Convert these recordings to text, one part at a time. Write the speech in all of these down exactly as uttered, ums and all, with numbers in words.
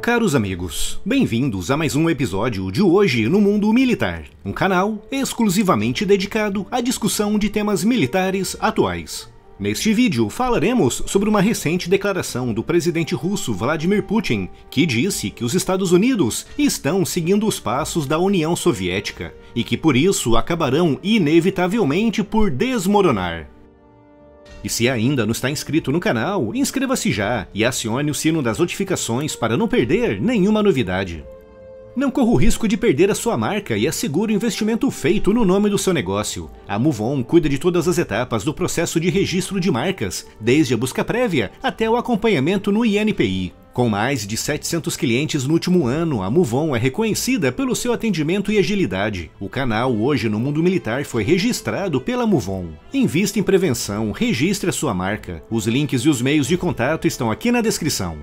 Caros amigos, bem-vindos a mais um episódio de Hoje no Mundo Militar, um canal exclusivamente dedicado à discussão de temas militares atuais. Neste vídeo falaremos sobre uma recente declaração do presidente russo Vladimir Putin, que disse que os Estados Unidos estão seguindo os passos da União Soviética e que por isso acabarão inevitavelmente por desmoronar. E se ainda não está inscrito no canal, inscreva-se já e acione o sino das notificações para não perder nenhuma novidade. Não corra o risco de perder a sua marca e assegure o investimento feito no nome do seu negócio. A MoveOn cuida de todas as etapas do processo de registro de marcas, desde a busca prévia até o acompanhamento no I N P I. Com mais de setecentos clientes no último ano, a MoveOn é reconhecida pelo seu atendimento e agilidade. O canal Hoje no Mundo Militar foi registrado pela MoveOn. Invista em prevenção, registre a sua marca. Os links e os meios de contato estão aqui na descrição.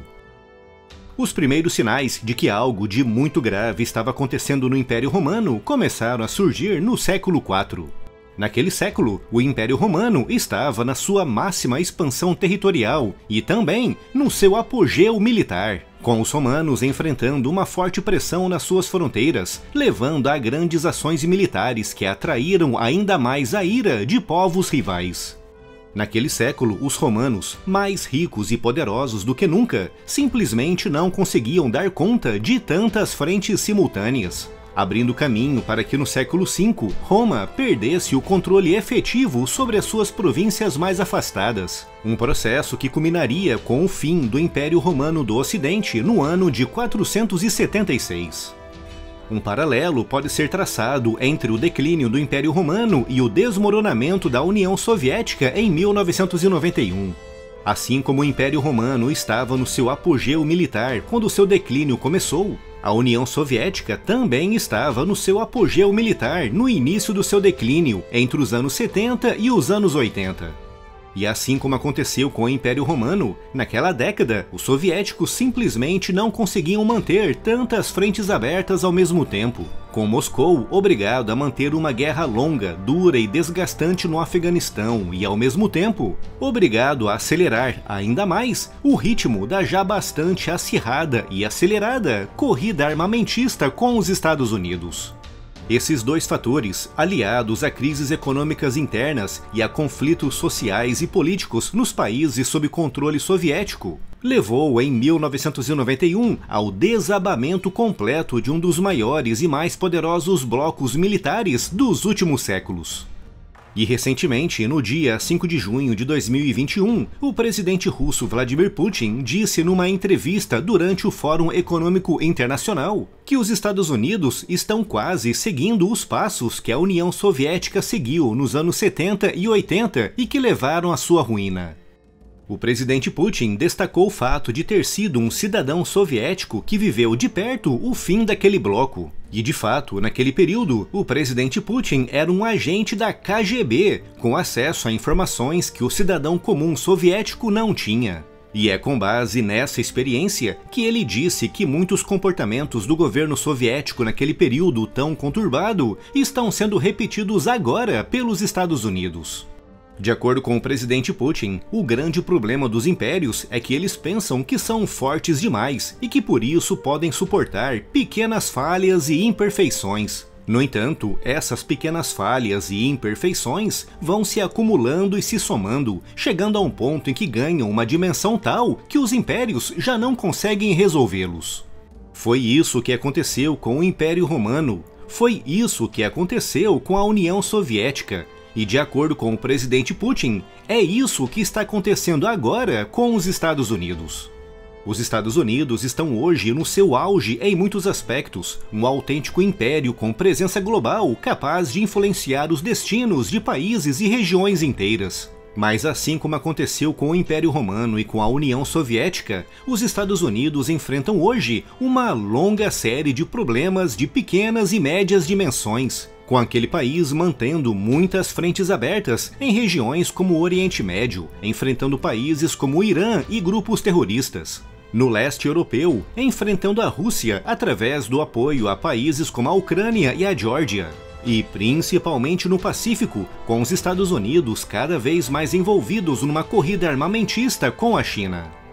Os primeiros sinais de que algo de muito grave estava acontecendo no Império Romano começaram a surgir no século quatro. Naquele século, o Império Romano estava na sua máxima expansão territorial e também no seu apogeu militar, com os romanos enfrentando uma forte pressão nas suas fronteiras, levando a grandes ações militares que atraíram ainda mais a ira de povos rivais. Naquele século, os romanos, mais ricos e poderosos do que nunca, simplesmente não conseguiam dar conta de tantas frentes simultâneas, abrindo caminho para que no século cinco, Roma perdesse o controle efetivo sobre as suas províncias mais afastadas, um processo que culminaria com o fim do Império Romano do Ocidente no ano de quatrocentos e setenta e seis. Um paralelo pode ser traçado entre o declínio do Império Romano e o desmoronamento da União Soviética em mil novecentos e noventa e um. Assim como o Império Romano estava no seu apogeu militar quando seu declínio começou, a União Soviética também estava no seu apogeu militar no início do seu declínio, entre os anos setenta e os anos oitenta. E assim como aconteceu com o Império Romano, naquela década, os soviéticos simplesmente não conseguiam manter tantas frentes abertas ao mesmo tempo, com Moscou obrigado a manter uma guerra longa, dura e desgastante no Afeganistão e, ao mesmo tempo, obrigado a acelerar ainda mais o ritmo da já bastante acirrada e acelerada corrida armamentista com os Estados Unidos. Esses dois fatores, aliados a crises econômicas internas e a conflitos sociais e políticos nos países sob controle soviético, levou em mil novecentos e noventa e um ao desabamento completo de um dos maiores e mais poderosos blocos militares dos últimos séculos. E recentemente, no dia cinco de junho de dois mil e vinte e um, o presidente russo Vladimir Putin disse numa entrevista durante o Fórum Econômico Internacional que os Estados Unidos estão quase seguindo os passos que a União Soviética seguiu nos anos setenta e oitenta e que levaram à sua ruína. O presidente Putin destacou o fato de ter sido um cidadão soviético que viveu de perto o fim daquele bloco. E de fato, naquele período, o presidente Putin era um agente da K G B, com acesso a informações que o cidadão comum soviético não tinha. E é com base nessa experiência que ele disse que muitos comportamentos do governo soviético naquele período tão conturbado estão sendo repetidos agora pelos Estados Unidos. De acordo com o presidente Putin, o grande problema dos impérios é que eles pensam que são fortes demais e que por isso podem suportar pequenas falhas e imperfeições. No entanto, essas pequenas falhas e imperfeições vão se acumulando e se somando, chegando a um ponto em que ganham uma dimensão tal que os impérios já não conseguem resolvê-los. Foi isso que aconteceu com o Império Romano, foi isso que aconteceu com a União Soviética. E de acordo com o presidente Putin, é isso que está acontecendo agora com os Estados Unidos. Os Estados Unidos estão hoje no seu auge em muitos aspectos, um autêntico império com presença global capaz de influenciar os destinos de países e regiões inteiras. Mas assim como aconteceu com o Império Romano e com a União Soviética, os Estados Unidos enfrentam hoje uma longa série de problemas de pequenas e médias dimensões, com aquele país mantendo muitas frentes abertas em regiões como o Oriente Médio, enfrentando países como o Irã e grupos terroristas. No leste europeu, enfrentando a Rússia através do apoio a países como a Ucrânia e a Geórgia. E principalmente no Pacífico, com os Estados Unidos cada vez mais envolvidos numa corrida armamentista com a China.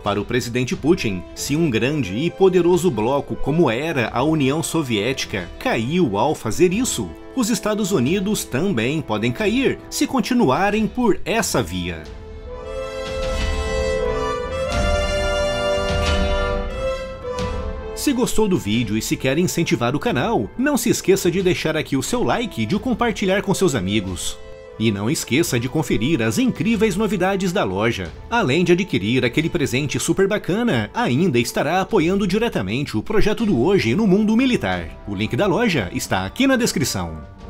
Para o presidente Putin, se um grande e poderoso bloco como era a União Soviética caiu ao fazer isso, os Estados Unidos também podem cair se continuarem por essa via. Se gostou do vídeo e se quer incentivar o canal, não se esqueça de deixar aqui o seu like e de o compartilhar com seus amigos. E não esqueça de conferir as incríveis novidades da loja. Além de adquirir aquele presente super bacana, ainda estará apoiando diretamente o projeto do Hoje no Mundo Militar. O link da loja está aqui na descrição.